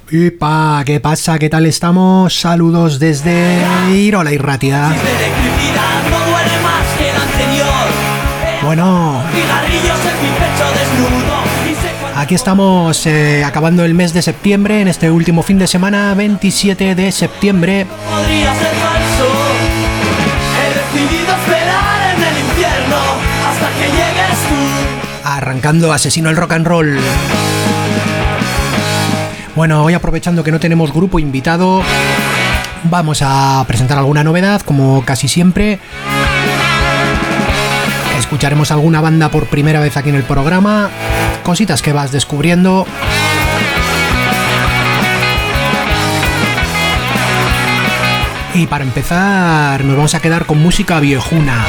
Ipa, ¿qué pasa? ¿Qué tal estamos? Saludos desde Irola y Ratia. Bueno, aquí estamos acabando el mes de septiembre, en este último fin de semana, 27 de septiembre. Podría ser falso. He decidido esperar en el infierno hasta que llegues tú. Arrancando Asesino el Rock and Roll. Bueno, hoy aprovechando que no tenemos grupo invitado, vamos a presentar alguna novedad, como casi siempre. Escucharemos alguna banda por primera vez aquí en el programa, cositas que vas descubriendo. Y para empezar, nos vamos a quedar con música viejuna,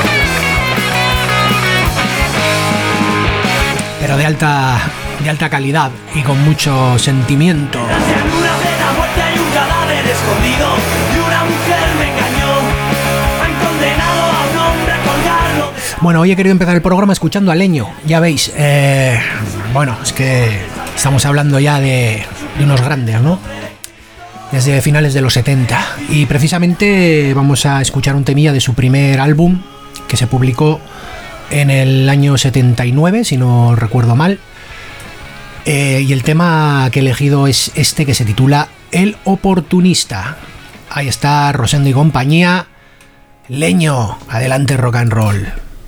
pero de alta calidad y con mucho sentimiento. Tras la luna de la muerte hay un cadáver escondido y una mujer me engañó. Han condenado a un hombre a colgarlo. Bueno, hoy he querido empezar el programa escuchando a Leño, ya veis. Bueno, es que estamos hablando ya de unos grandes, ¿no? Desde finales de los 70. Y precisamente vamos a escuchar un temilla de su primer álbum, que se publicó en el año 79, si no recuerdo mal. Y el tema que he elegido es este, que se titula El Oportunista. Ahí está Rosendo y compañía. Leño, adelante rock and roll.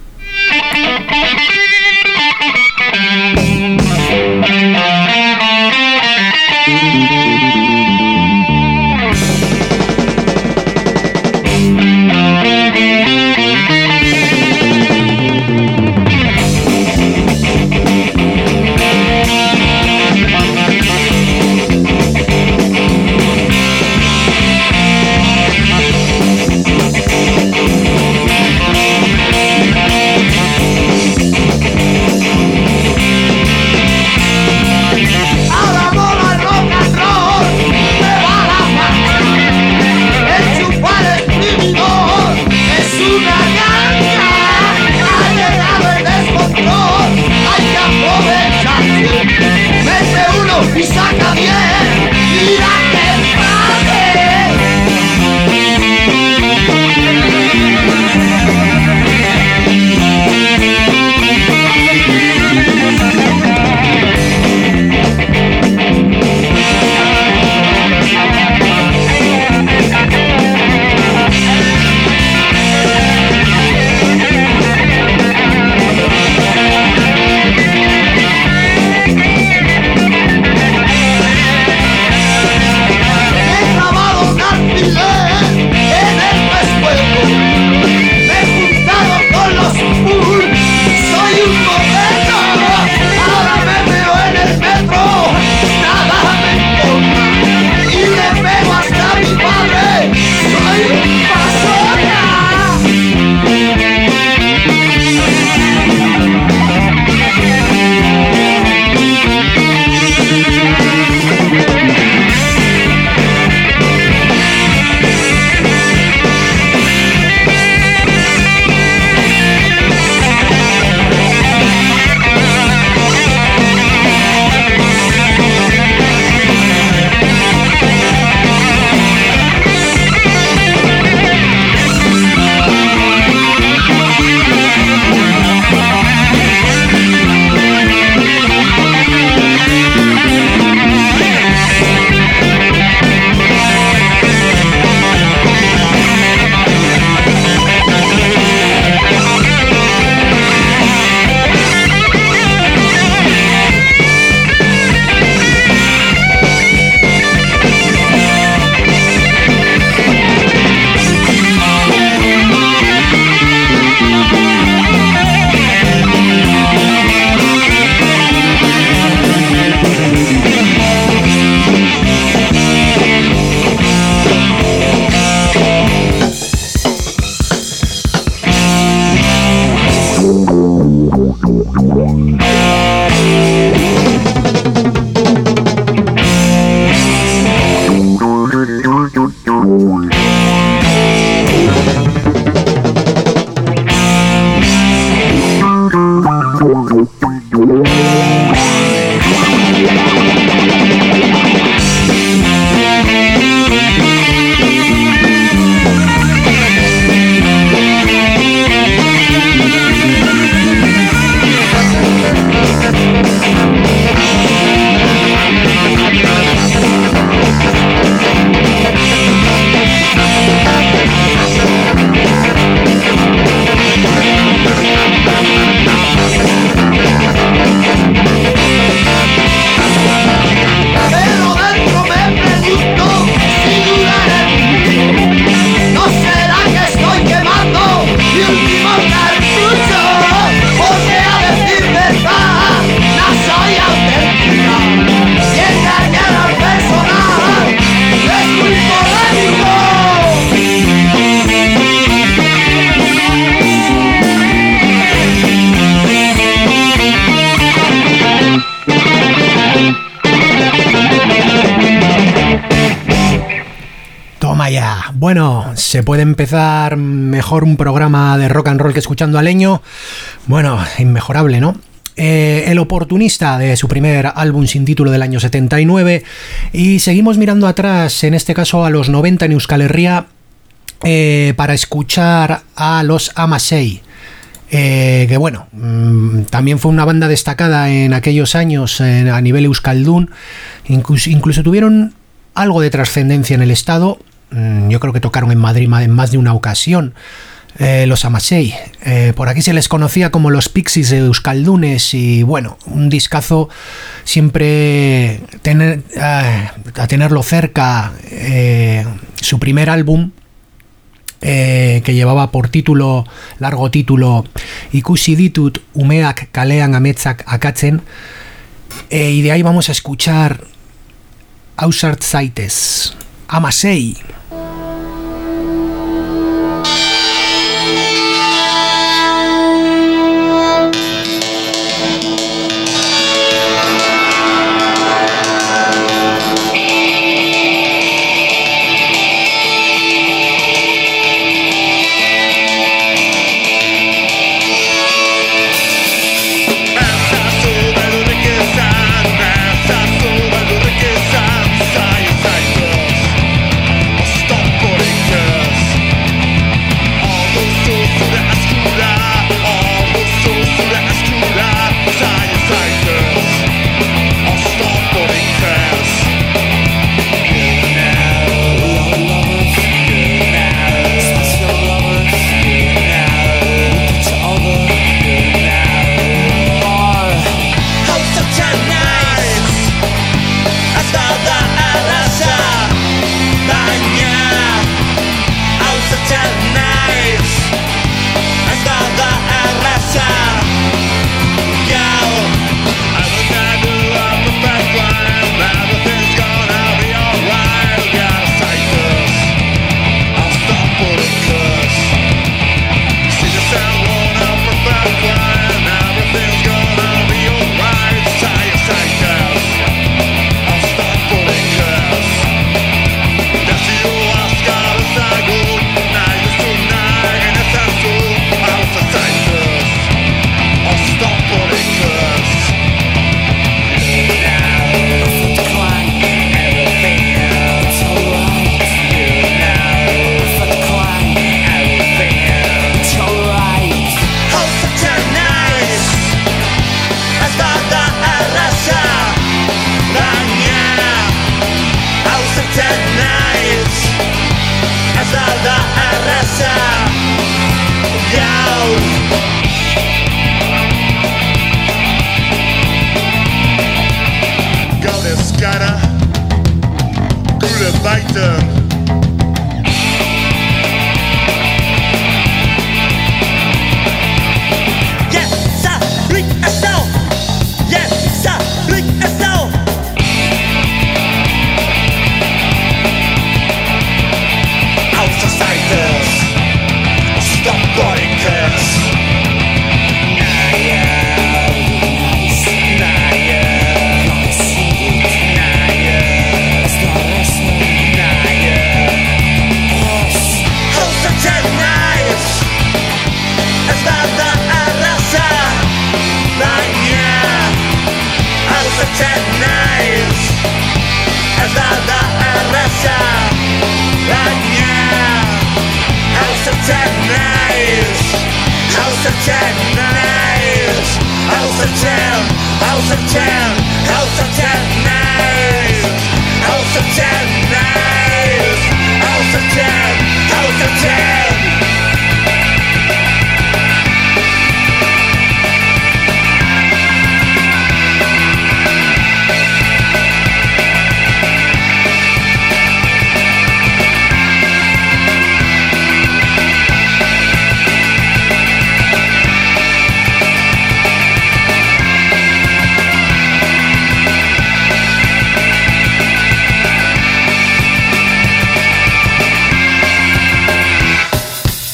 Y saca bien, mira que padre. Toma ya. Bueno, se puede empezar mejor un programa de rock and roll que escuchando a Leño. Bueno, inmejorable, ¿no? El Oportunista, de su primer álbum sin título del año 79. Y seguimos mirando atrás, en este caso a los 90 en Euskal Herria, para escuchar a los Amasei. Que bueno, también fue una banda destacada en aquellos años a nivel euskaldun. Incluso tuvieron algo de trascendencia en el estado. Yo creo que tocaron en Madrid en más de una ocasión. Los Amasei, por aquí se les conocía como los Pixies de Euskaldunes, y bueno, un discazo siempre a tenerlo cerca. Su primer álbum, que llevaba por largo título Ikusi ditut umeak kalean ametsak akatzen, y de ahí vamos a escuchar Ausart zaitez, Amasei.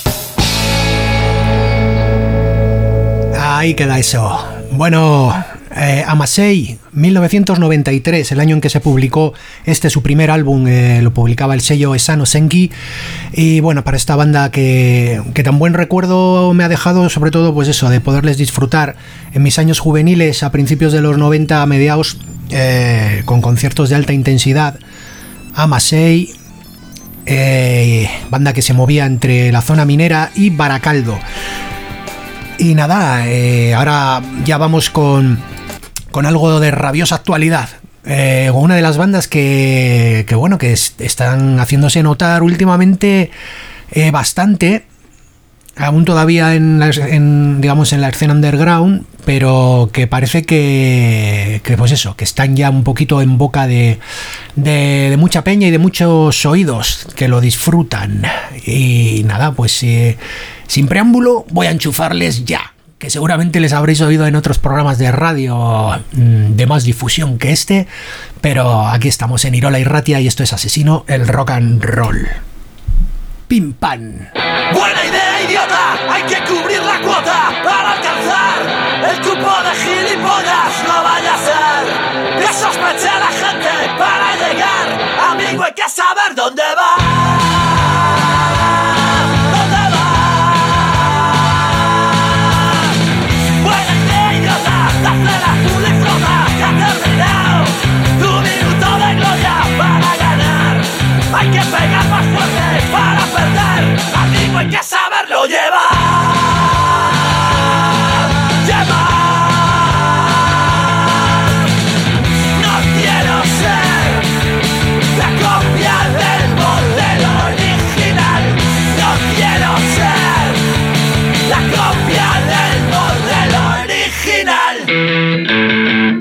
Ahí queda eso. Bueno, Amasei, 1993, el año en que se publicó su primer álbum, lo publicaba el sello Esano Senki. Y bueno, para esta banda que tan buen recuerdo me ha dejado, sobre todo pues eso, de poderles disfrutar en mis años juveniles a principios de los 90, a mediados, con conciertos de alta intensidad. Amasei, banda que se movía entre la zona minera y Baracaldo. Y nada, ahora ya vamos con algo de rabiosa actualidad. Una de las bandas que están haciéndose notar últimamente bastante, aún todavía en la escena underground, pero que parece que pues eso, que están ya un poquito en boca de mucha peña y de muchos oídos que lo disfrutan. Y nada, pues sin preámbulo voy a enchufarles ya, que seguramente les habréis oído en otros programas de radio de más difusión que este, pero aquí estamos en Irola y Ratia y esto es Asesino, el rock and roll. Pim pam. Buena idea, idiota, hay que cubrir la cuota para alcanzar el cupo de gilipollas, no vaya a ser que sospeche a la gente para llegar. Amigo, hay que saber dónde va. Hay que pegar más fuerte para perder. Amigo, hay que saberlo llevar. No quiero ser la copia del modelo original. No quiero ser la copia del modelo original.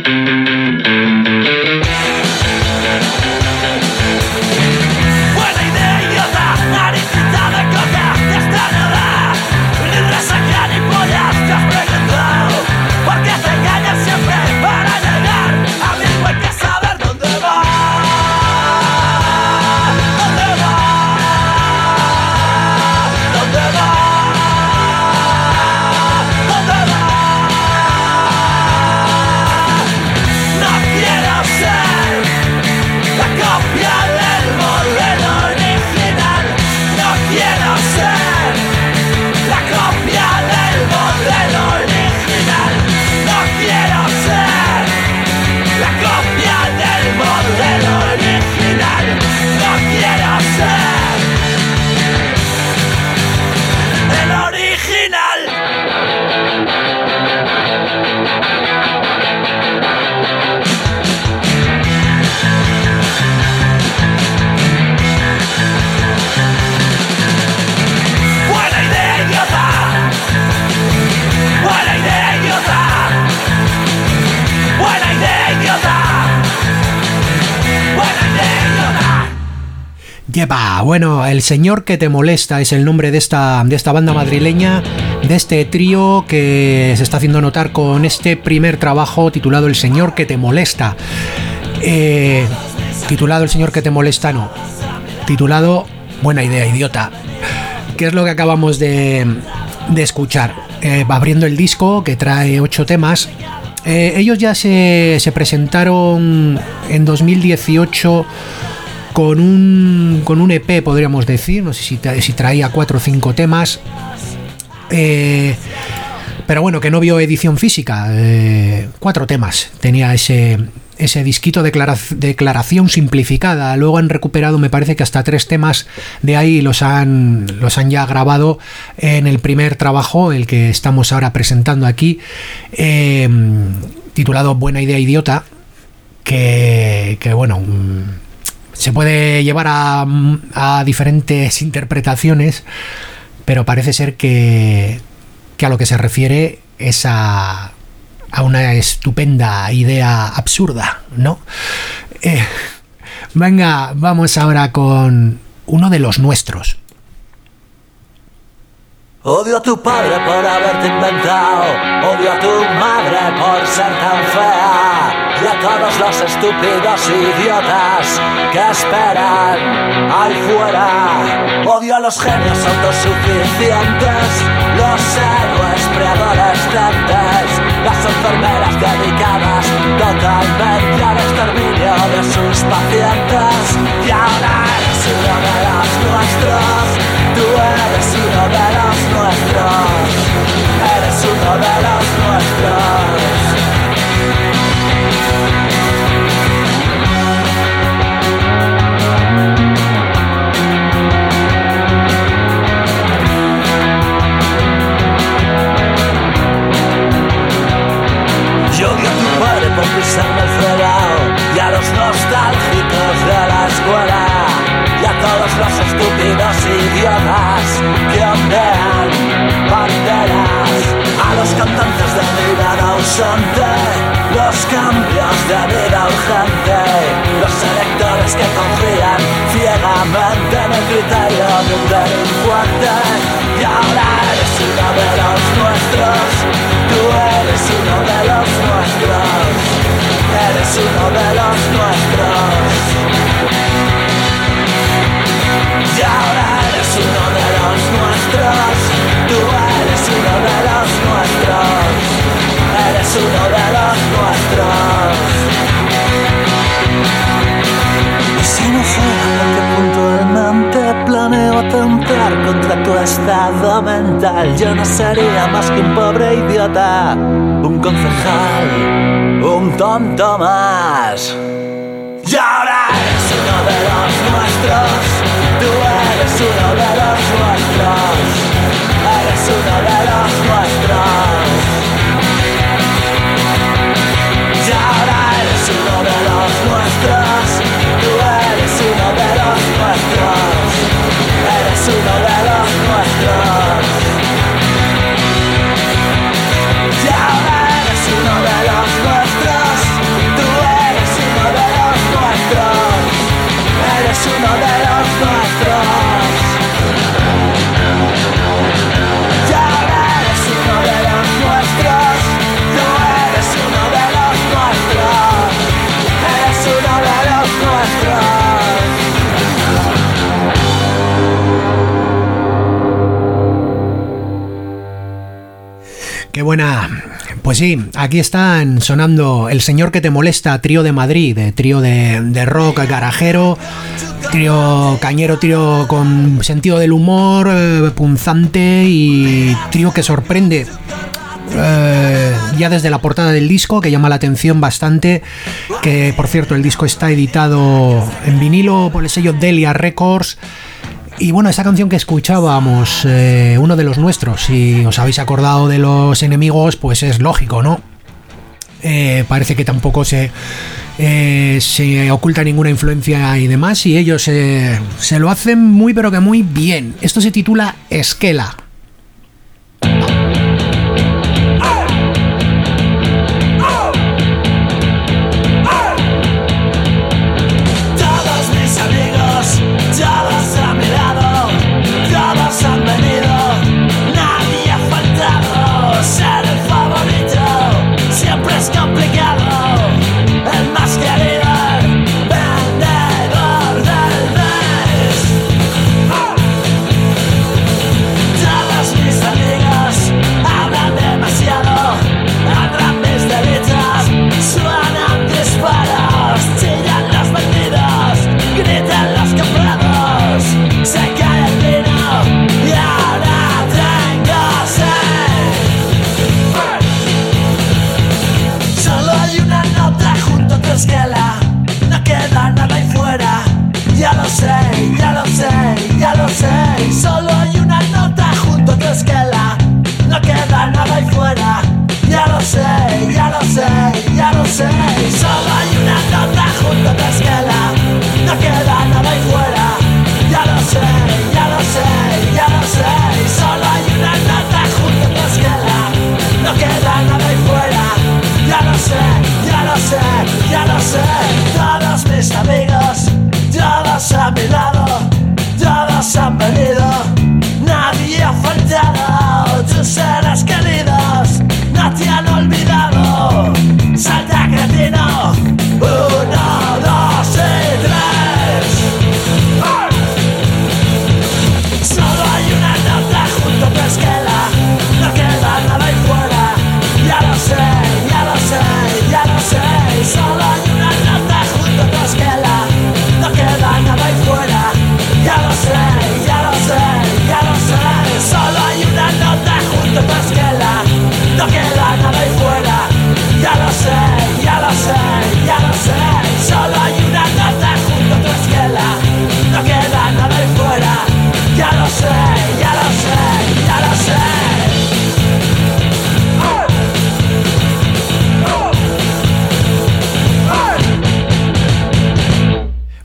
Yepa, bueno, El Señor que te molesta es el nombre de esta banda madrileña, de este trío que se está haciendo notar con este primer trabajo titulado El Señor que te molesta. Titulado El Señor que te molesta, no. Titulado Buena idea, idiota. Que es lo que acabamos de escuchar. Abriendo el disco, que trae 8 temas. Ellos ya se presentaron en 2018 con un EP, podríamos decir. No sé si traía 4 o 5 temas. Pero bueno, que no vio edición física. 4 temas tenía ese disquito, declaración simplificada. Luego han recuperado, me parece que hasta 3 temas de ahí los han ya grabado en el primer trabajo, el que estamos ahora presentando aquí, titulado Buena idea, idiota, que bueno, se puede llevar a diferentes interpretaciones, pero parece ser que a lo que se refiere es a una estupenda idea absurda, ¿no? Venga, vamos ahora con uno de los nuestros. Odio a tu padre por haberte inventado, odio a tu madre por ser tan fea, y a todos los estúpidos idiotas que esperan ahí fuera. Odio a los genios autosuficientes, los héroes preadolescentes, las enfermeras dedicadas totalmente al exterminio de sus pacientes. Y ahora eres uno de los nuestros, tú eres uno de los nuestros, eres uno de los nuestros. Yo odio a tu padre por pisarme el fregado, y a los nostálgicos de la escuela, y a todos los estúpidos idiotas que ondean banderas, a los cantantes de mirada ausente, los cambios de vida urgente, los electores que confían ciegamente en el criterio de un delincuente. Y ahora eres uno de los nuestros, tú eres uno de los nuestros, eres uno de los nuestros. Y ahora eres uno de los nuestros, tú eres uno de los nuestros, eres uno de los nuestros. Y si no fuera porque puntualmente planeo atentar contra tu estado mental, yo no sería más que un pobre idiota, un concejal, un tonto más. Y ahora eres uno de los nuestros, tú eres uno de los nuestros, eres uno de los nuestros. Y ahora eres uno de los nuestros, tú eres uno de los nuestros, eres uno de los nuestros. Y ahora eres uno de los nuestros, tú eres uno de los nuestros, eres uno de los nuestros. Y ahora eres uno de los nuestros, tú eres uno de los nuestros, eres uno de los nuestros. Qué buena. Pues sí, aquí están sonando El Señor que te molesta, trío de Madrid, trío de rock garajero, trío cañero, trío con sentido del humor, punzante, y trío que sorprende ya desde la portada del disco, que llama la atención bastante, que por cierto el disco está editado en vinilo por el sello Delia Records. Y bueno, esta canción que escuchábamos, uno de los nuestros, si os habéis acordado de Los Enemigos, pues es lógico, ¿no? Parece que tampoco se oculta ninguna influencia y demás, y ellos se lo hacen muy pero que muy bien. Esto se titula Esquela. Vendedor del mes.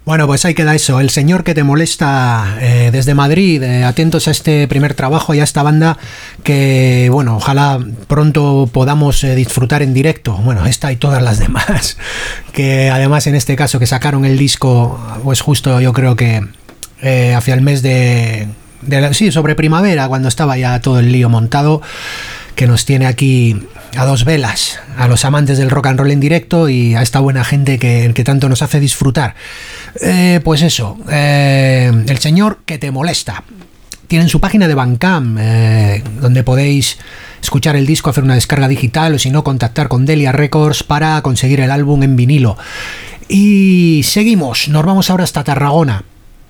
Bueno, pues ahí queda eso. El señor que te molesta desde Madrid. Atentos a este primer trabajo y a esta banda que, bueno, ojalá pronto podamos disfrutar en directo. Bueno, esta y todas las demás. Que además en este caso que sacaron el disco, pues justo yo creo que hacia el mes sí, sobre primavera, cuando estaba ya todo el lío montado, que nos tiene aquí a dos velas, a los amantes del rock and roll en directo y a esta buena gente que tanto nos hace disfrutar. Pues eso, el señor que te molesta. Tienen su página de Bandcamp, donde podéis escuchar el disco, hacer una descarga digital o si no, contactar con Delia Records para conseguir el álbum en vinilo. Y seguimos, nos vamos ahora hasta Tarragona.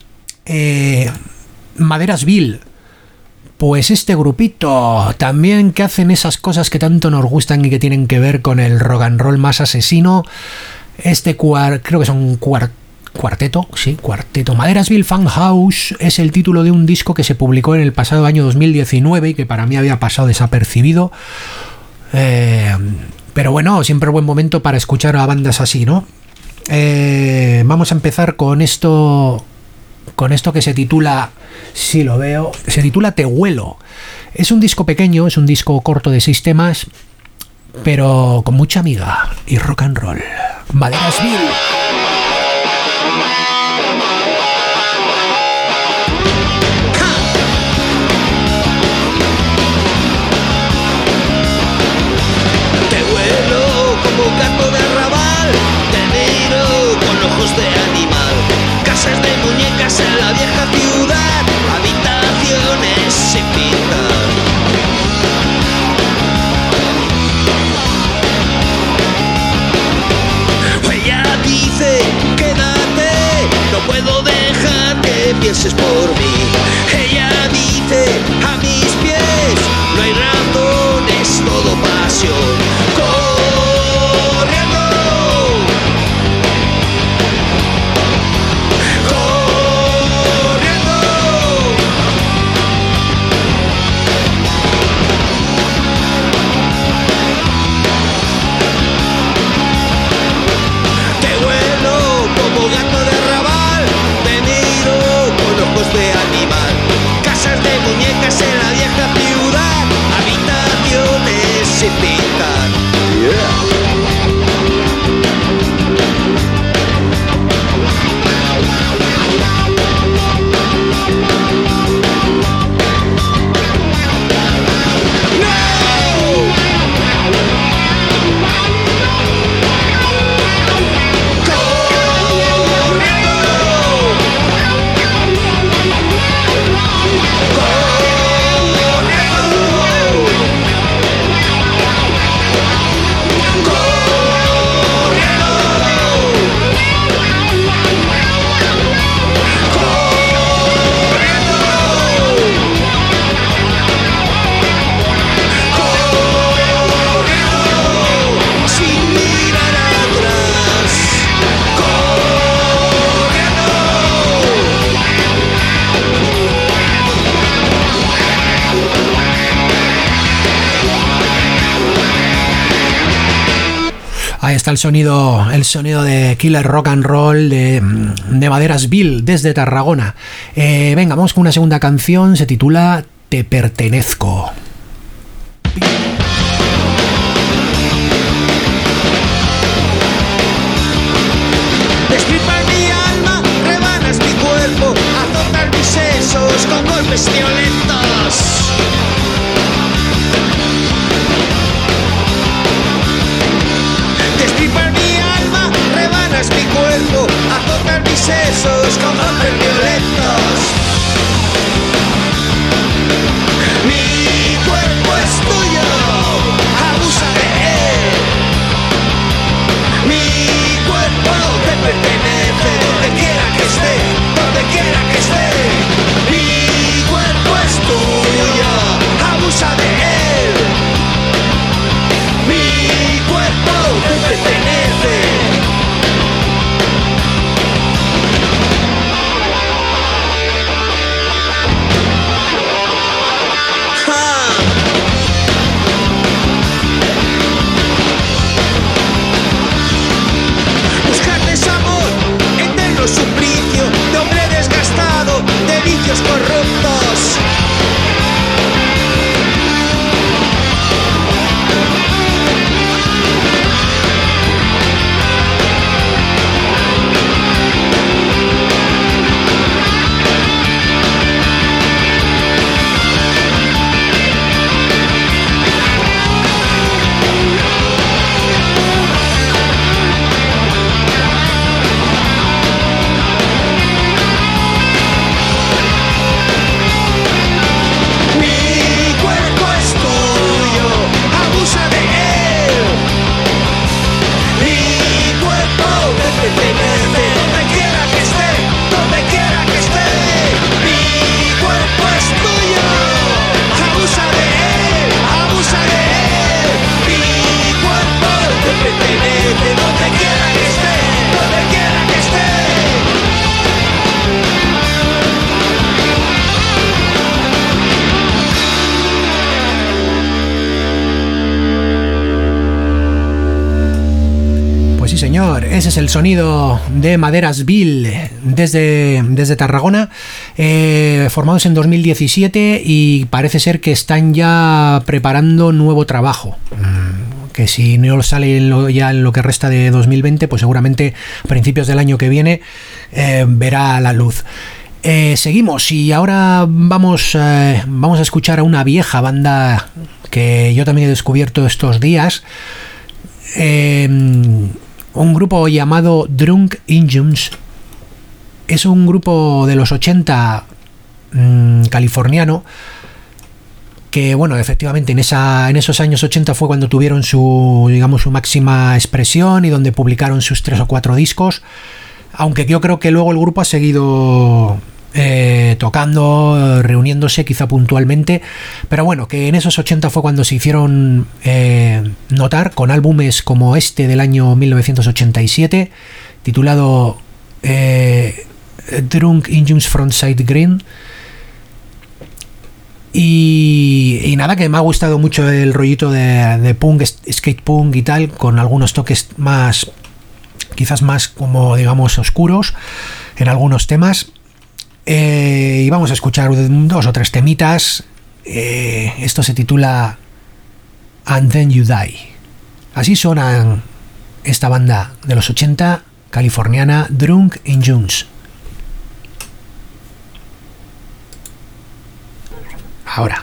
Maderasville. Pues este grupito también que hacen esas cosas que tanto nos gustan y que tienen que ver con el rock and roll más asesino. Creo que son cuarteto. Maderasville Funhouse es el título de un disco que se publicó en el pasado año 2019 y que para mí había pasado desapercibido. Pero bueno, siempre es buen momento para escuchar a bandas así, ¿no? Vamos a empezar con esto que se titula, si lo veo, se titula Te Huelo. Es un disco pequeño, es un disco corto de 6 temas, pero con mucha amiga y rock and roll. Maderasville. Te huelo como gato de arrabal, te miro con ojos de animal. Casas de muñecas en la vieja ciudad, habitaciones sin pintar. Ella dice, quédate, no puedo dejar que pienses por mí. Ella dice, a mis pies no hay razones, todo pasión. De animal, casas de muñecas en la vieja ciudad, habitaciones sin pintar. Ahí está el sonido de Killer Rock and Roll de Maderasville desde Tarragona. Venga, vamos con una segunda canción, se titula Te Pertenezco. Destripas mi alma, rebanas mi cuerpo, azotas mis sesos con golpes violentos. Destripas mi alma, rebanas mi cuerpo, azotas mis sesos con golpes violentos. Mi cuerpo es tuyo, abusa de él. Mi cuerpo te pertenece, donde quiera que esté, donde quiera que esté. Mi cuerpo es tuyo, abusa de él. Mi cuerpo te pertenece. señor, ese es el sonido de Maderasville desde Tarragona, formados en 2017 y parece ser que están ya preparando nuevo trabajo. Que si no sale ya en lo que resta de 2020, pues seguramente a principios del año que viene verá la luz. Seguimos y ahora vamos a escuchar a una vieja banda que yo también he descubierto estos días. Un grupo llamado Drunk Injuns. Es un grupo de los 80 californiano que, bueno, efectivamente en esos años 80 fue cuando tuvieron su máxima expresión y donde publicaron sus 3 o 4 discos, aunque yo creo que luego el grupo ha seguido tocando, reuniéndose quizá puntualmente, pero bueno, que en esos 80 fue cuando se hicieron notar con álbumes como este del año 1987 titulado Drunk Injuns Frontside Green. Y nada, que me ha gustado mucho el rollito de punk, skate punk y tal, con algunos toques más, quizás más como digamos oscuros en algunos temas. Y vamos a escuchar 2 o 3 temitas. Esto se titula And Then You Die. Así suenan esta banda de los 80 californiana, Drunk Injuns. Ahora.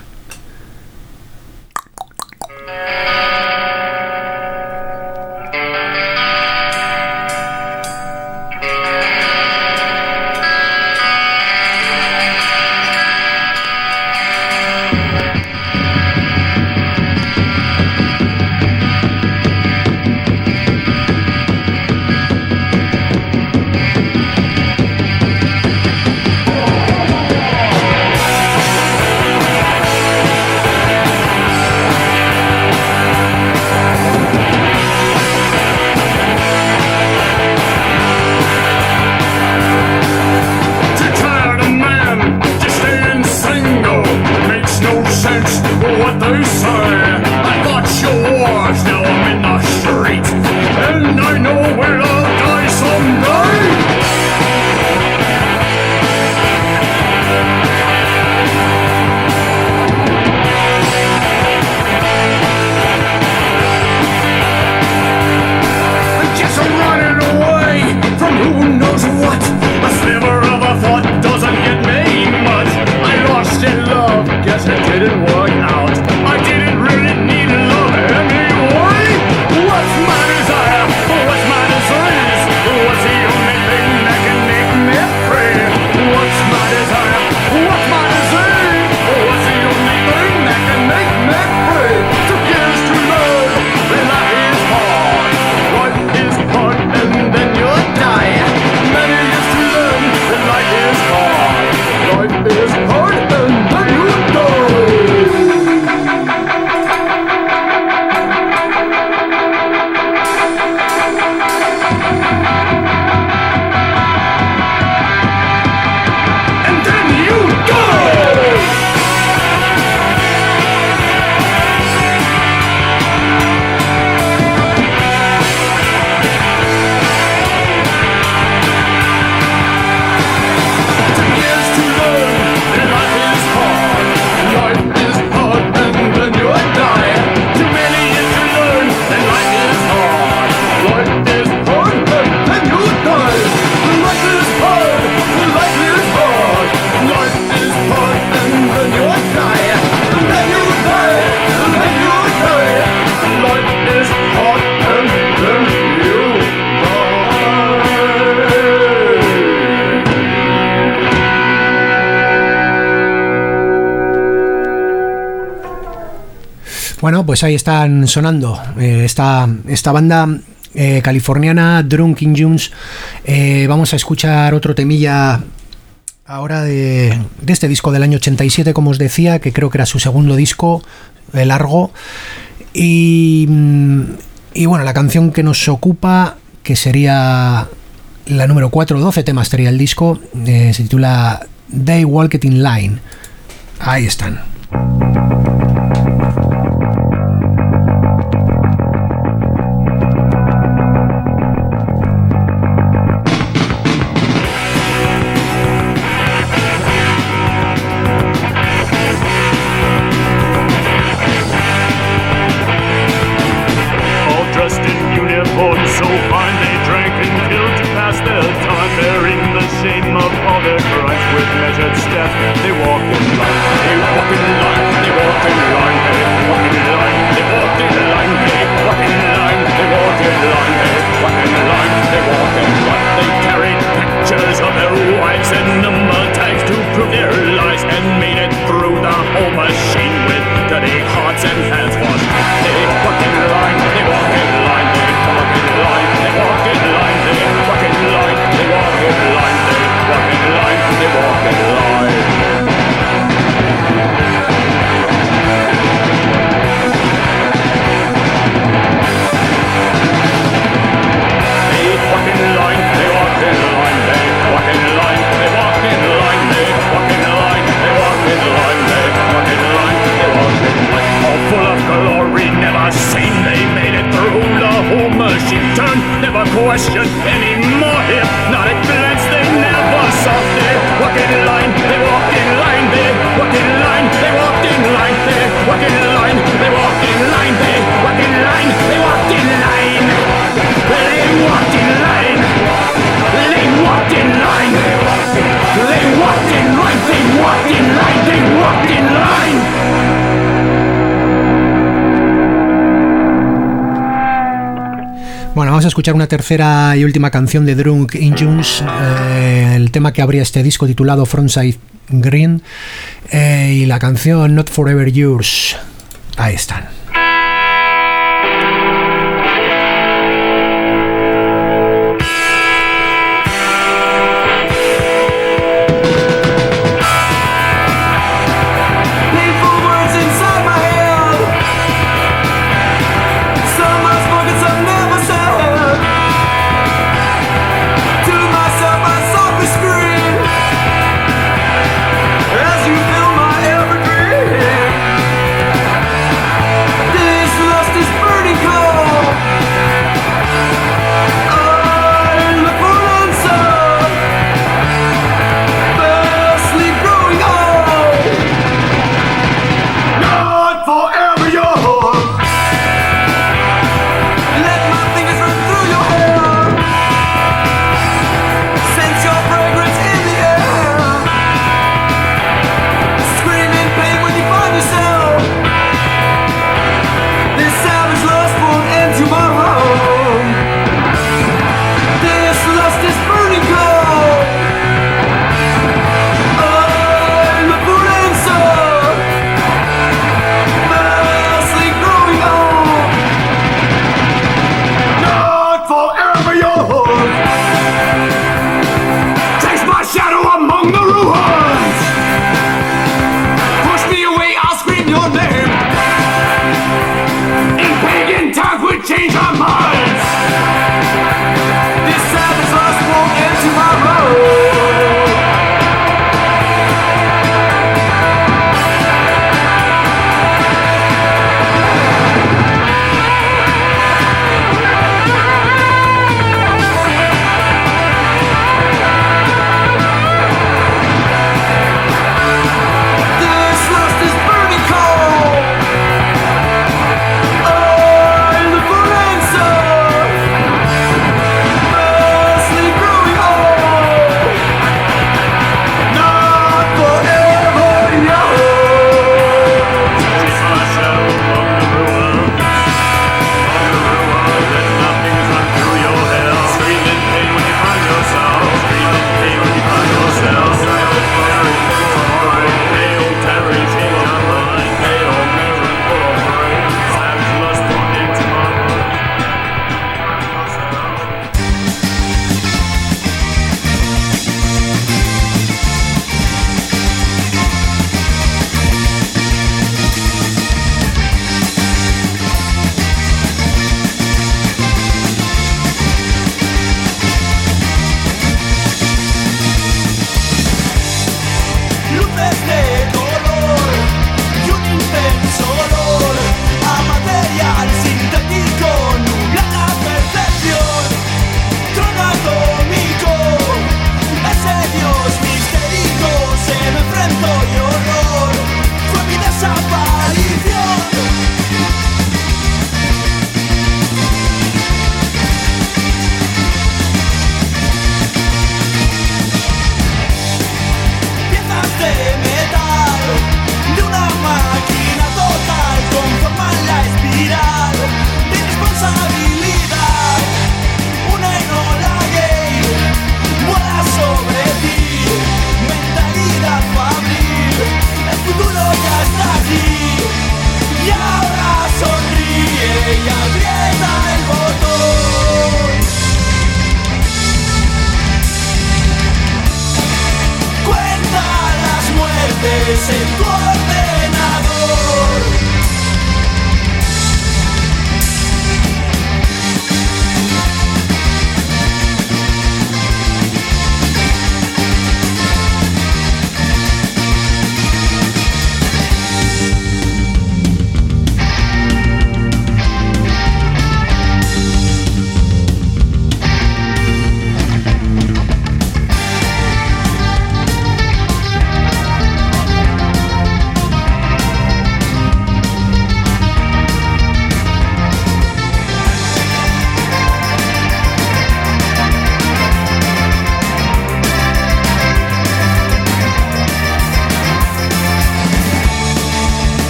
Bueno, pues ahí están sonando esta banda californiana, Drunk Injuns. Vamos a escuchar otro temilla ahora de este disco del año 87, como os decía, que creo que era su segundo disco largo. Y bueno, la canción que nos ocupa, que sería la número 4, 12 temas sería el disco, se titula They Walk It In Line. Ahí están. question anymore here. Not a glance, they never saw. They walk in line, they walk in line, they walk in line, they walk in line, they walk in line, they walk in line, they walk in line, they walk in line, they walked in line, they walked in line, they walked in line, they walked in line, they walked in line. Bueno, vamos a escuchar una tercera y última canción de Drunk Injuns, el tema que abría este disco titulado Frontside Green, y la canción Not Forever Yours. Ahí están.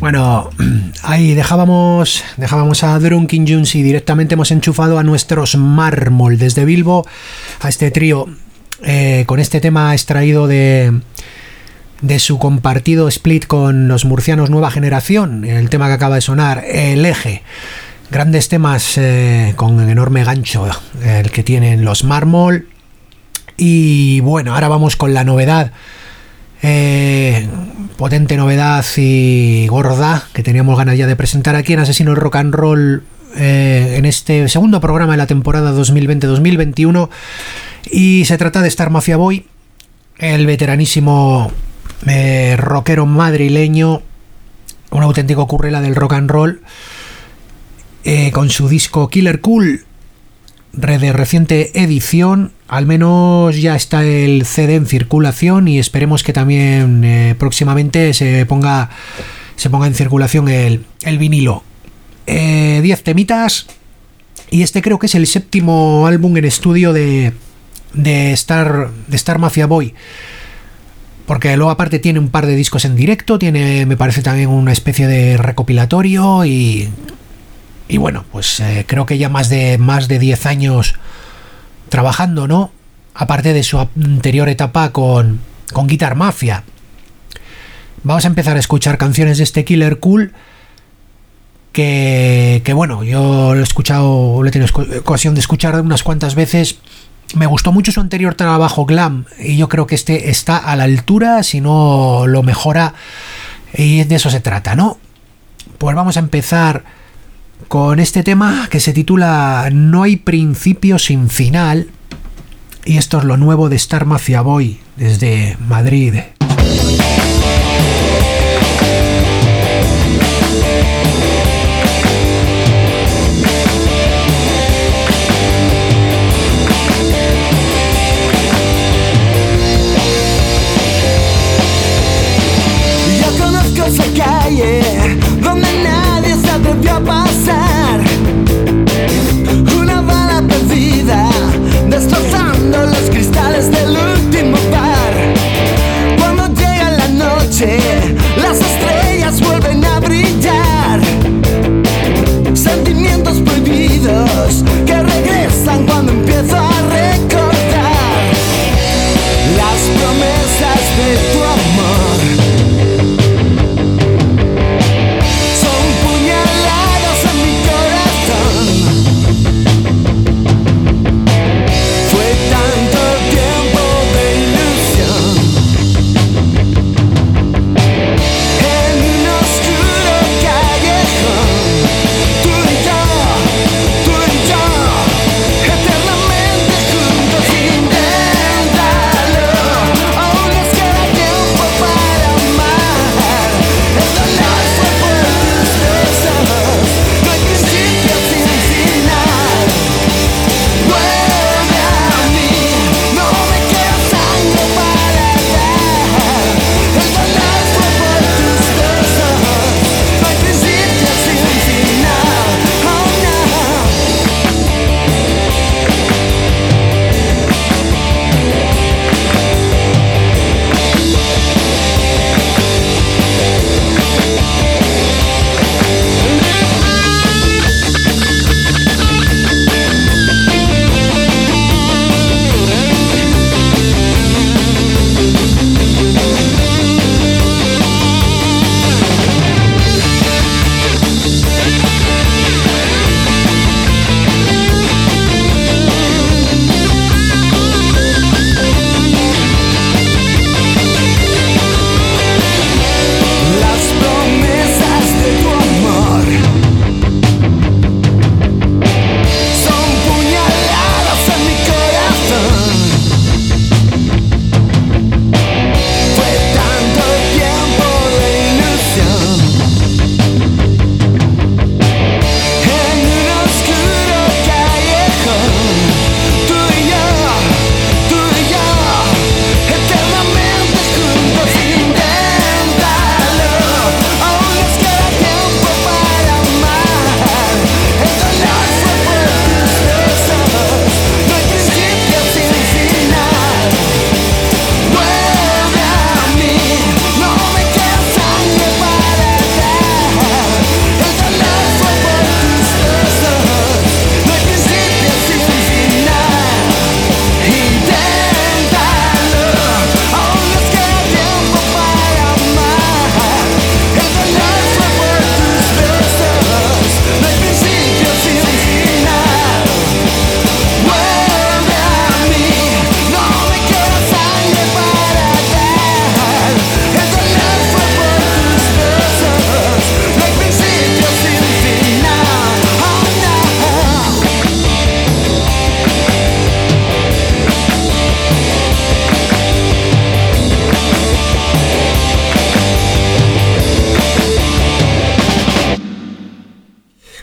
Bueno, ahí dejábamos a Drunken Junes y directamente hemos enchufado a nuestros Mármol desde Bilbo, a este trío con este tema extraído de su compartido split con los murcianos Nueva Generación, el tema que acaba de sonar, El Eje. Grandes temas con enorme gancho el que tienen los Mármol. Y bueno, ahora vamos con la novedad. Potente novedad y gorda que teníamos ganas ya de presentar aquí en Asesinos Rock and Roll en este segundo programa de la temporada 2020-2021, y se trata de Star Mafia Boy, el veteranísimo rockero madrileño, un auténtico currela del rock and roll, con su disco Killer Cool de reciente edición. Al menos ya está el CD en circulación y esperemos que también próximamente se ponga en circulación el vinilo. 10 temitas, y este creo que es el séptimo álbum en estudio de Star Mafia Boy, porque luego aparte tiene un par de discos en directo, tiene, me parece, también una especie de recopilatorio y bueno, pues creo que ya más de 10 años trabajando, ¿no? Aparte de su anterior etapa con Guitar Mafia. Vamos a empezar a escuchar canciones de este Killer Cool que bueno, yo lo he tenido ocasión de escuchar unas cuantas veces. Me gustó mucho su anterior trabajo Glam y yo creo que este está a la altura, si no lo mejora, y de eso se trata, ¿no? Pues vamos a empezar con este tema que se titula No hay principio sin final, y esto es lo nuevo de Star Mafia Boy desde Madrid. Yo conozco esa calle donde nadie se atrevió a pasar, una bala perdida destrozando los cristales del último bar. Cuando llega la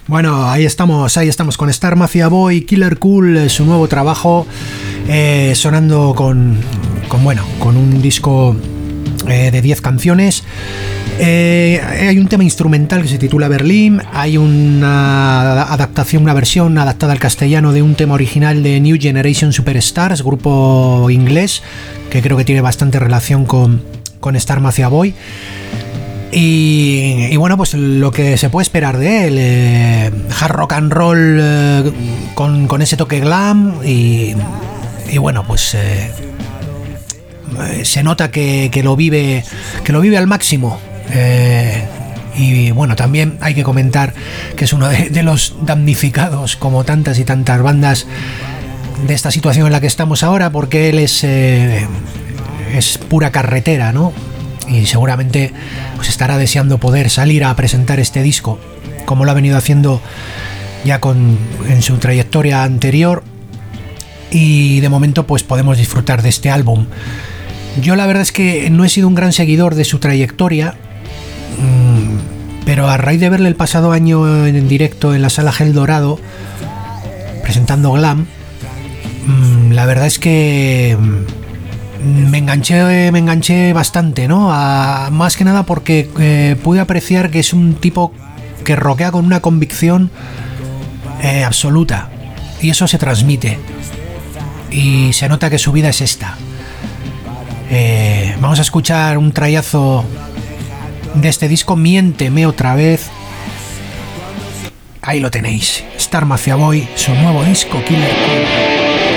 Bueno, ahí estamos con Star Mafia Boy, Killer Cool, su nuevo trabajo, sonando con un disco de 10 canciones. Hay un tema instrumental que se titula Berlín, hay una versión adaptada al castellano de un tema original de New Generation Superstars, grupo inglés, que creo que tiene bastante relación con Star Mafia Boy. Y bueno, pues lo que se puede esperar de él, hard rock and roll con ese toque glam y bueno, pues se nota que lo vive al máximo. Y bueno, también hay que comentar que es uno de los damnificados, como tantas y tantas bandas, de esta situación en la que estamos ahora, porque él es pura carretera, ¿no? Y seguramente pues estará deseando poder salir a presentar este disco, como lo ha venido haciendo ya en su trayectoria anterior, y de momento pues podemos disfrutar de este álbum. Yo la verdad es que no he sido un gran seguidor de su trayectoria, pero a raíz de verle el pasado año en directo en la Sala Gel Dorado presentando Glam, la verdad es que me enganché bastante, ¿no? Más que nada porque pude apreciar que es un tipo que rockea con una convicción absoluta, y eso se transmite y se nota que su vida es esta. Vamos a escuchar un trayazo de este disco, Miénteme otra vez. Ahí lo tenéis, Star Mafia Boy, su nuevo disco Killer Cool.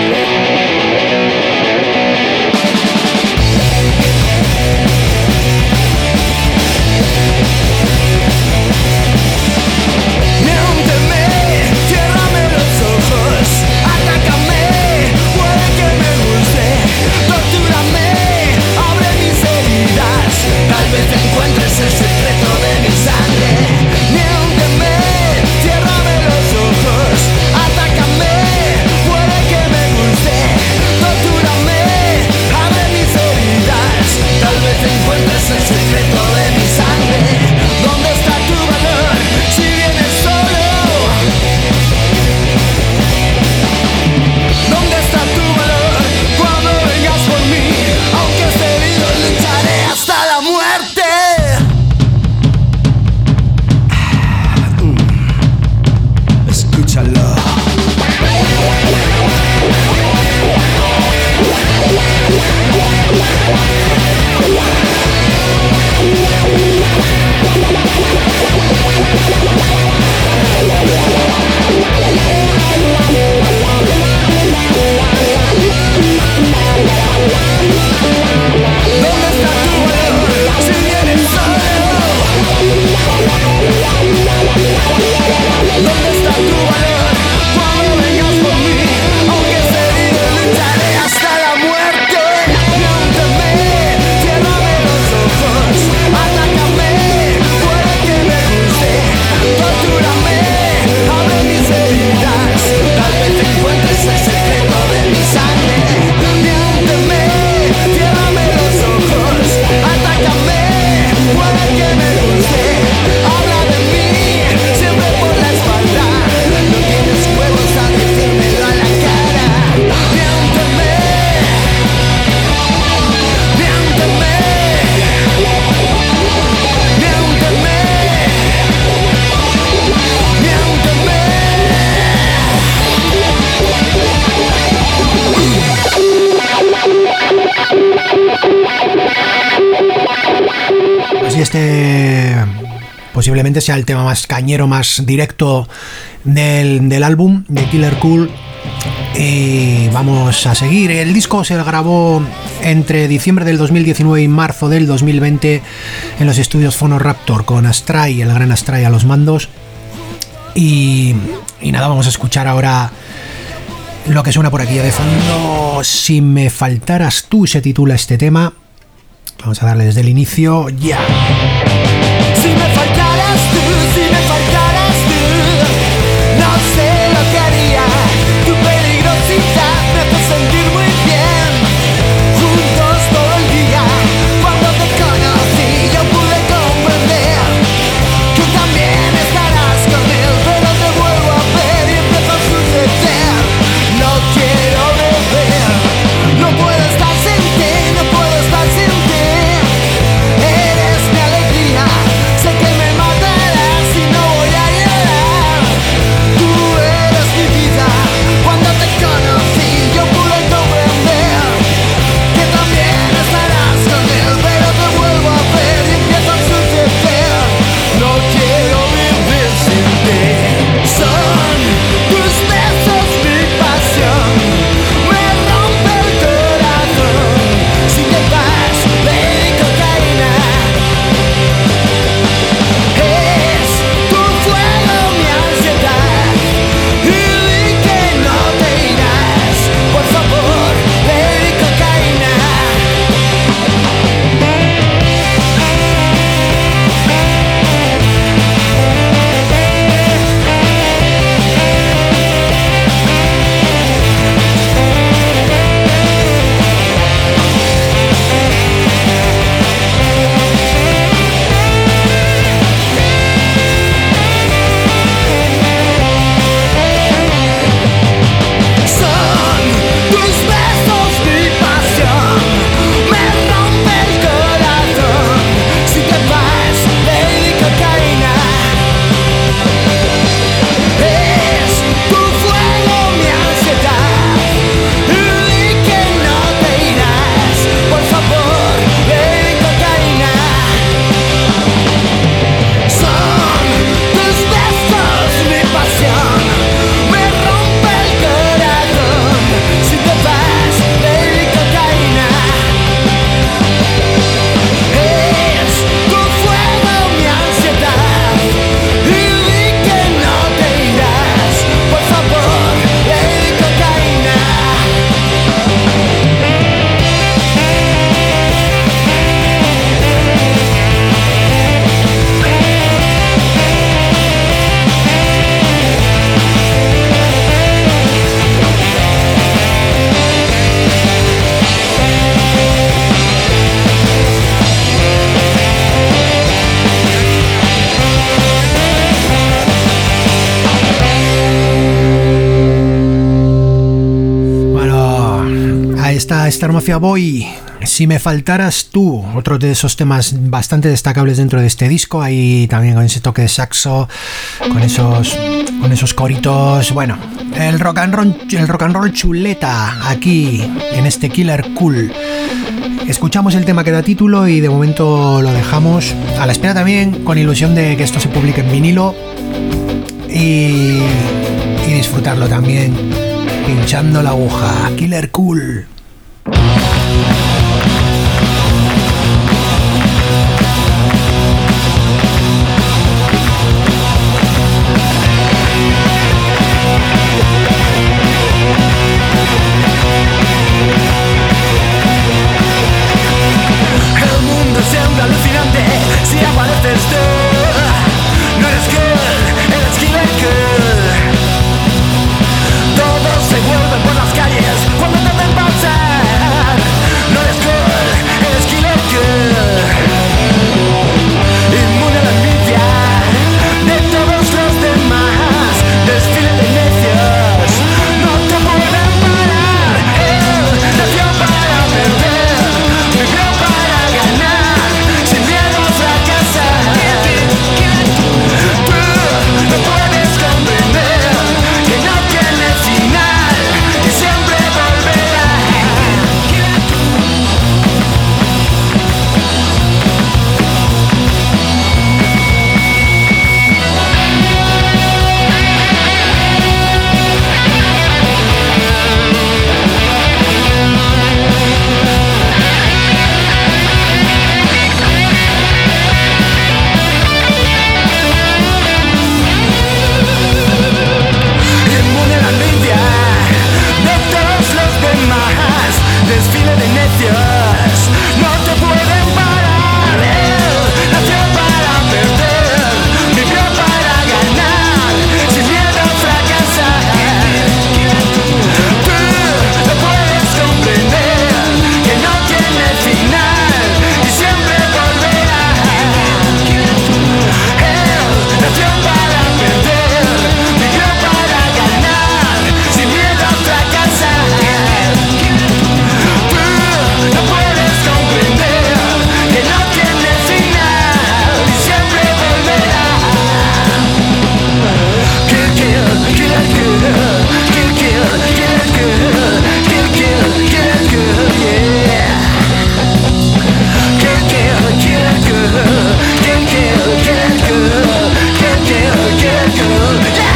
Encuentres el secreto de mi sangre. Miénteme, ciérrame los ojos, atácame, puede que me guste, tortúrame, abre mis heridas. Tal vez encuentres el secreto de mi sangre. ¿Dónde está tu valor si vienes solo? ¿Dónde está tu valor cuando vengas por mí? Aunque esté herido, lucharé hasta la muerte. Escúchalo. ¿Dónde está tu valor si vienes solo? ¿Dónde está tu valor cuando vengas por mí? Aunque esté herido, lucharé hasta la muerte. Miénteme, ciérrame los ojos, atácame, puede que me guste, tortúrame, abre mis heridas. Tal vez encuentres el secreto de mi sangre. Miénteme, ciérrame los ojos, atácame, puede que me guste, habla de mí, siempre por la espalda. No tienes huevos a decírmelo a la cara. Miénteme, miénteme, miénteme, Pues y este posiblemente sea el tema más cañero, más directo del álbum de Killer Cool. Y vamos a seguir. El disco se grabó entre diciembre del 2019 y marzo del 2020 en los estudios Phonoraptor, con Astray, el gran Astray a los mandos. Y nada, vamos a escuchar ahora lo que suena por aquí de fondo. Si me faltaras tú, se titula este tema. Vamos a darle desde el inicio, ya. Si me faltaras tú, si me faltaras tú, no sé lo que haría. Tu peligrosidad me hace sentir muy bien. Juntos todo el día, cuando te conocí yo pude comprender que también estarás con él, pero te Star Mafia Boy, Si me faltaras tú, otro de esos temas bastante destacables dentro de este disco, ahí también con ese toque de saxo, con esos coritos, bueno, el rock and roll chuleta aquí en este Killer Cool. Escuchamos el tema que da título y de momento lo dejamos a la espera también con ilusión de que esto se publique en vinilo y disfrutarlo también pinchando la aguja. Killer Cool. El mundo es siempre alucinante si apareces tú. No eres cool, eres killer cool. Todos se vuelven por las calles cuando te ven pasar. No eres cool, eres killer cool. Inmune a la envidia de todos los demás. Desfile de necios, no te pueden parar. Él nació para perder, vivió para ganar, sin miedo a fracasar. Tú no puedes comprender que no tiene final y siempre volverá. Inmune a la envidia de todos los demás. Desfile de necios, no te pueden parar. Él nació para perder, vivió para ganar, sin miedo a fracasar. Tú no puedes comprender que no tiene final y siempre volverá. Él nació para perder, vivió para ganar, sin miedo a fracasar. Tú no puedes comprender que no tiene final y siempre volverá. Kill, kill, killer, kill, kill, kill, killer, kill, kill, kill, killer, kill, yeah. Kill, kill, killer, kill, kill, kill, killer, kill, kill, kill, killer, kill, yeah.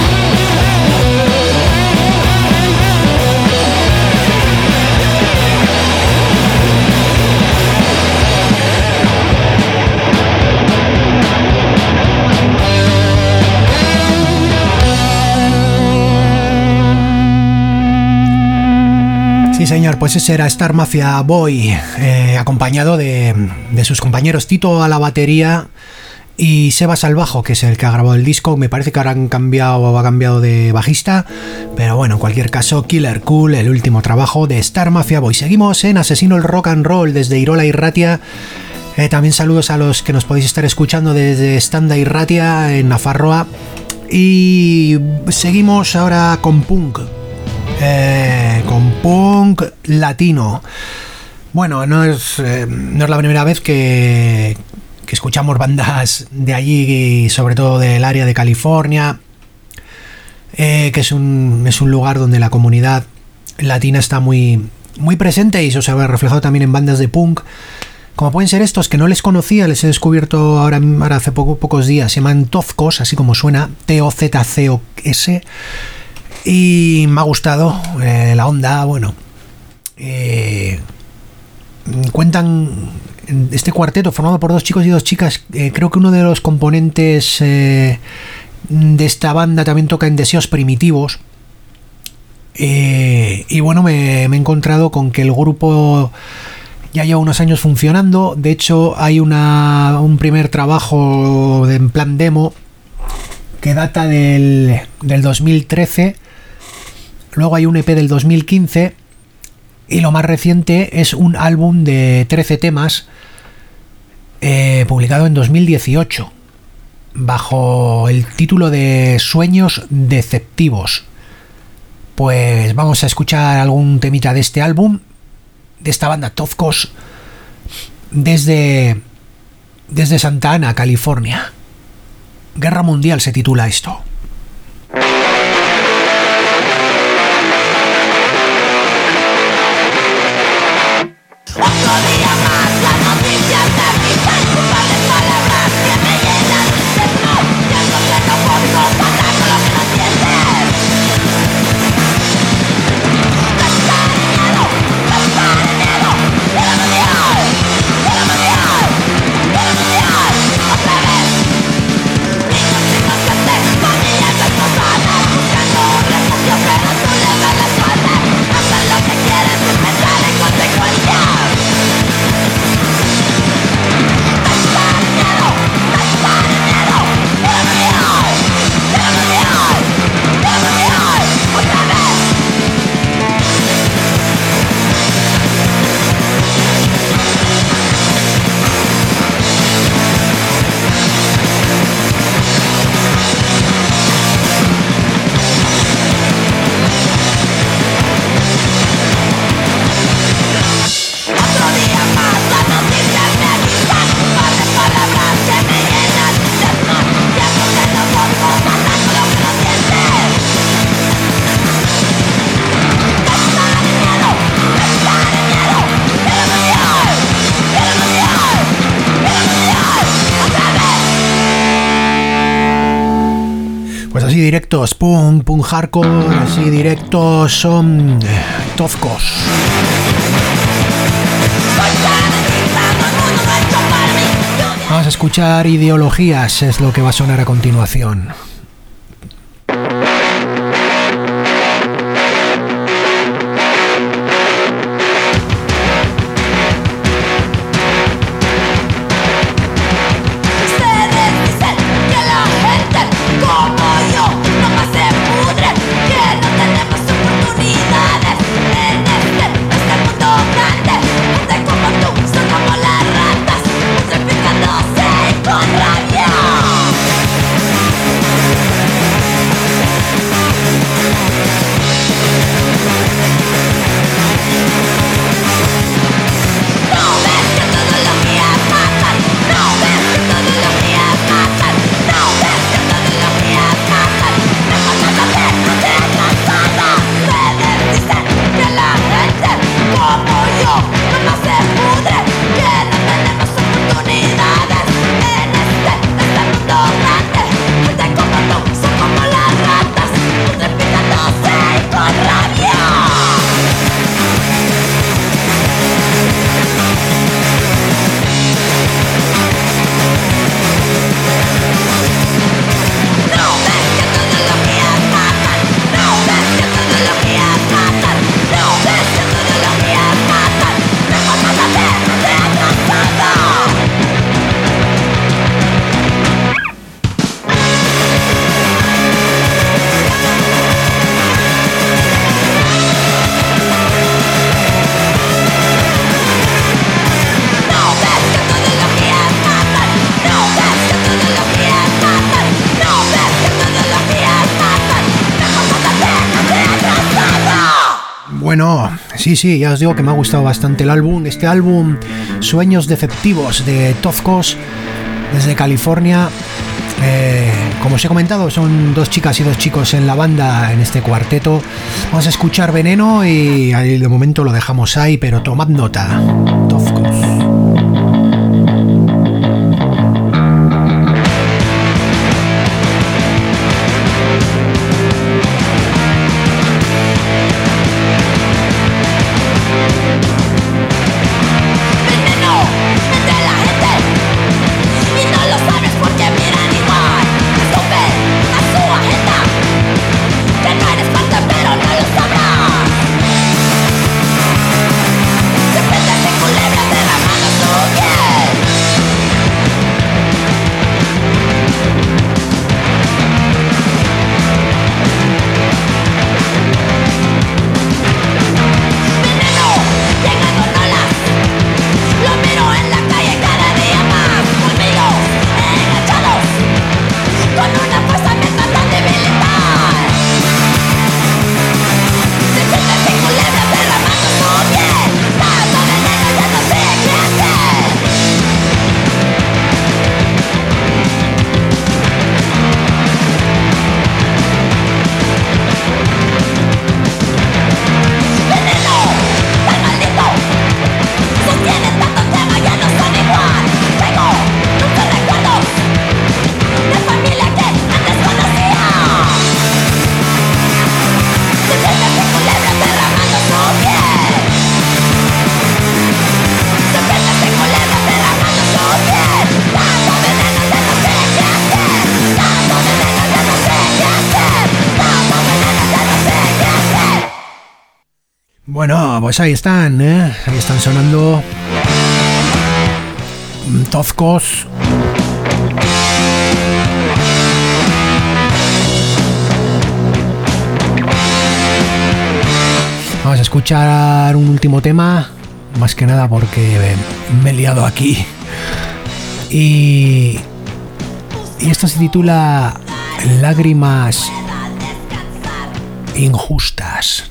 Sí, señor, pues ese era Star Mafia Boy, acompañado de sus compañeros Tito a la batería y Sebas al bajo, que es el que ha grabado el disco. Me parece que ahora ha cambiado de bajista, pero bueno, en cualquier caso, Killer Cool, el último trabajo de Star Mafia Boy. Seguimos en Asesino el Rock and Roll desde Irola y Ratia. También saludos a los que nos podéis estar escuchando desde Standa y Ratia en Nafarroa. Y seguimos ahora con punk. Con punk latino. Bueno, no es la primera vez que escuchamos bandas de allí, sobre todo del área de California, que es un lugar donde la comunidad latina está muy, muy presente y eso se ve reflejado también en bandas de punk, como pueden ser estos que no les conocía, les he descubierto ahora hace pocos días. Se llaman Tozcos, así como suena, T-O-Z-C-O-S. Y me ha gustado la onda, bueno. Cuentan este cuarteto formado por 2 chicos y 2 chicas. Creo que uno de los componentes de esta banda también toca en Deseos Primitivos. Y bueno, me he encontrado con que el grupo ya lleva unos años funcionando. De hecho, hay un primer trabajo en plan demo que data del 2013. Luego hay un EP del 2015 y lo más reciente es un álbum de 13 temas publicado en 2018 bajo el título de Sueños Deceptivos. Pues vamos a escuchar algún temita de este álbum de esta banda Tozcos desde Santa Ana, California. Guerra Mundial se titula esto. Otro día más, las noticias de mi país, un par de palabras que me llenan de temor. Y el completo fondo para con lo que no sientes. Gastar dinero, guerra mundial, guerra mundial, guerra mundial, otra vez. Niños chicos que se familias destrozadas, buscando un refugio pero tú les das la espalda. Hacen lo que quieren sin pensar en consecuencias. Pues así directos, punk hardcore, así directos son Tozcos. Vamos a escuchar Ideologías, es lo que va a sonar a continuación. Bueno, sí, ya os digo que me ha gustado bastante el álbum. Este álbum, Sueños Deceptivos, de Tozcos, desde California. Como os he comentado, son 2 chicas y 2 chicos en la banda, en este cuarteto. Vamos a escuchar Veneno y ahí de momento lo dejamos ahí, pero tomad nota. Tozcos. Culebra Bueno, pues ahí están, ¿eh? Ahí están sonando Tozcos. Vamos a escuchar un último tema, más que nada porque me he liado aquí. Y esto se titula Lágrimas Injustas.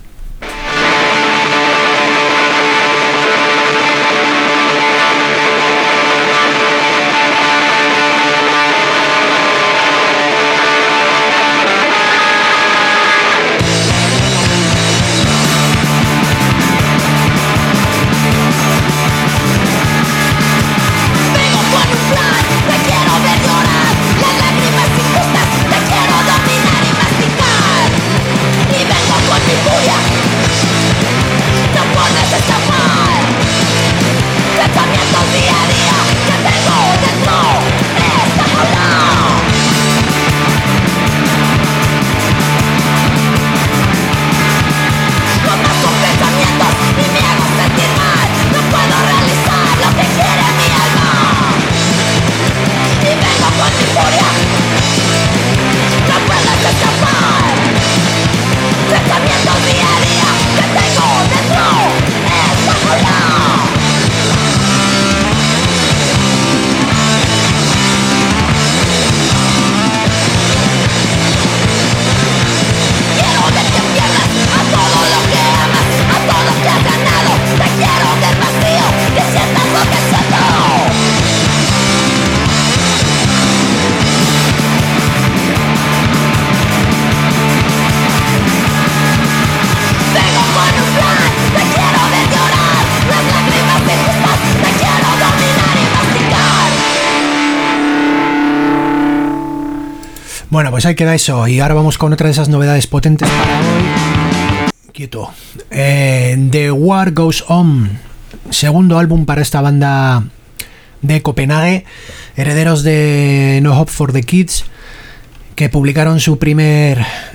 Bueno, pues ahí queda eso. Y ahora vamos con otra de esas novedades potentes para hoy. Quieto. The War Goes On. Segundo álbum para esta banda de Copenhague. Herederos de No Hope for the Kids. Que publicaron su primer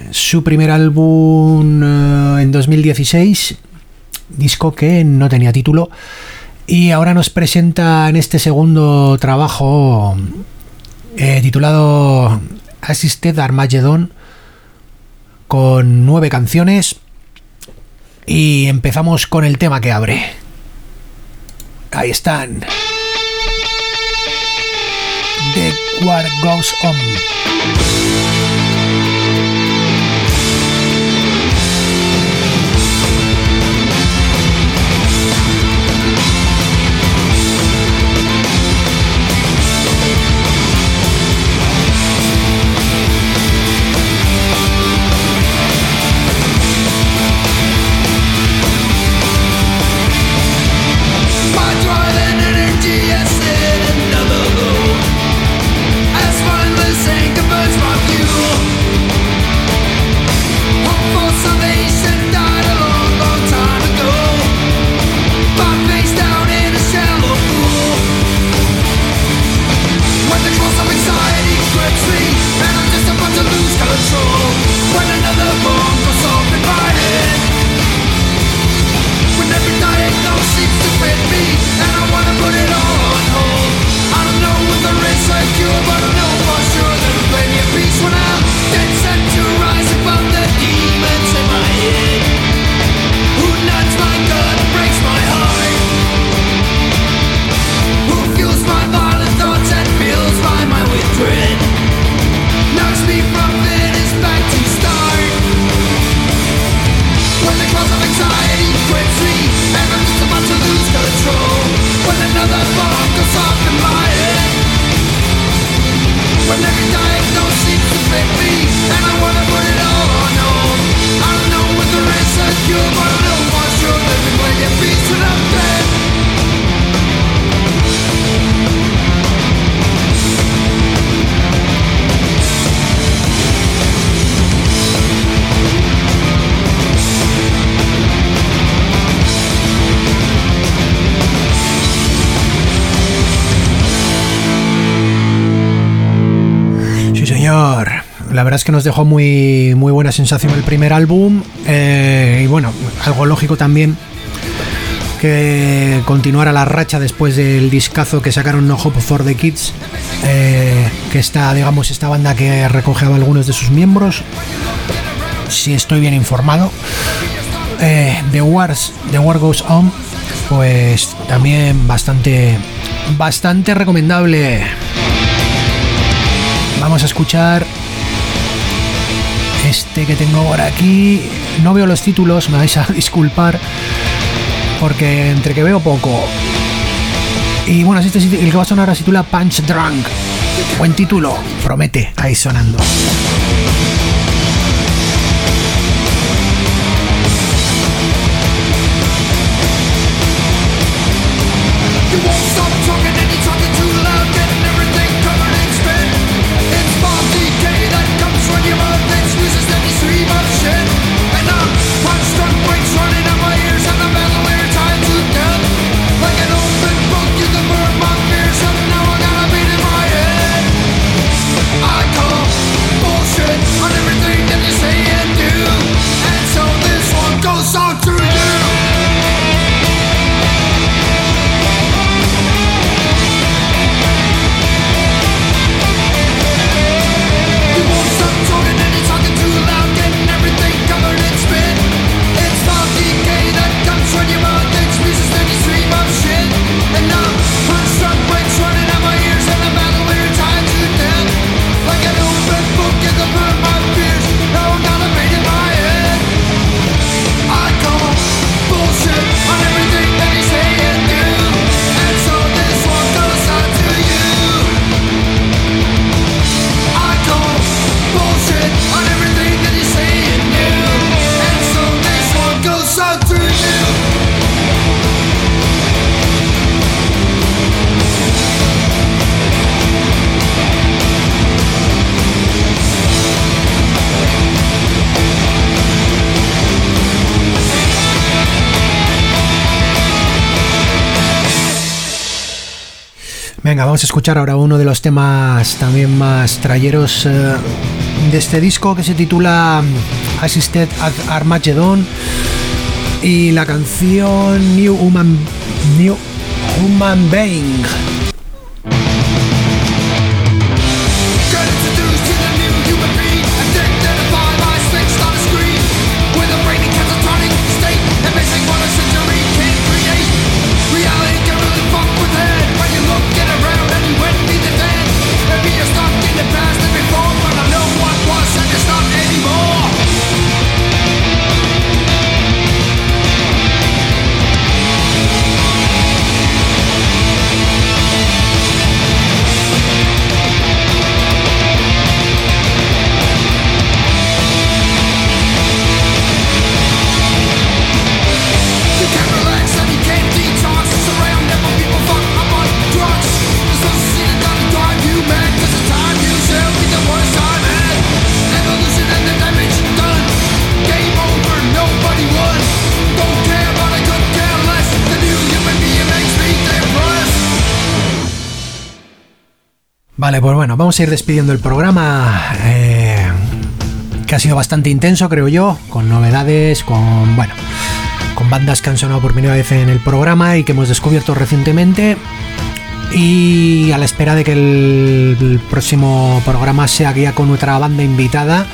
álbum en 2016. Disco que no tenía título. Y ahora nos presenta en este segundo trabajo titulado Assisted Armageddon, con 9 canciones, y empezamos con el tema que abre. Ahí están. The War Goes On. La verdad es que nos dejó muy, muy buena sensación el primer álbum, y bueno, algo lógico también que continuara la racha después del discazo que sacaron No Hope for the Kids, que está, digamos, esta banda que recoge a algunos de sus miembros, si estoy bien informado. The War Goes On, pues también bastante recomendable. Vamos a escuchar este que tengo por aquí. No veo los títulos, me vais a disculpar, porque entre que veo poco. Y bueno, el que va a sonar ahora se titula Punch Drunk. Buen título, promete, ahí sonando. Venga, vamos a escuchar ahora uno de los temas también más trayeros de este disco, que se titula Assisted Armageddon, y la canción New Human Being. Vale, pues bueno, vamos a ir despidiendo el programa, que ha sido bastante intenso, creo yo, con novedades, con bandas que han sonado por primera vez en el programa y que hemos descubierto recientemente, y a la espera de que el próximo programa sea ya con nuestra banda invitada.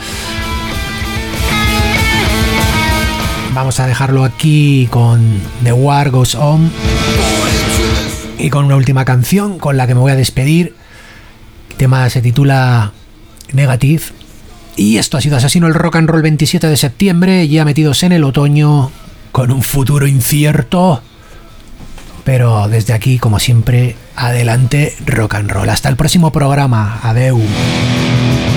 Vamos a dejarlo aquí con The War Goes On y con una última canción con la que me voy a despedir. El tema se titula Negative. Y esto ha sido Asesino el Rock and Roll 27 de septiembre, ya metidos en el otoño, con un futuro incierto. Pero desde aquí, como siempre, adelante rock and roll. Hasta el próximo programa. Adeu.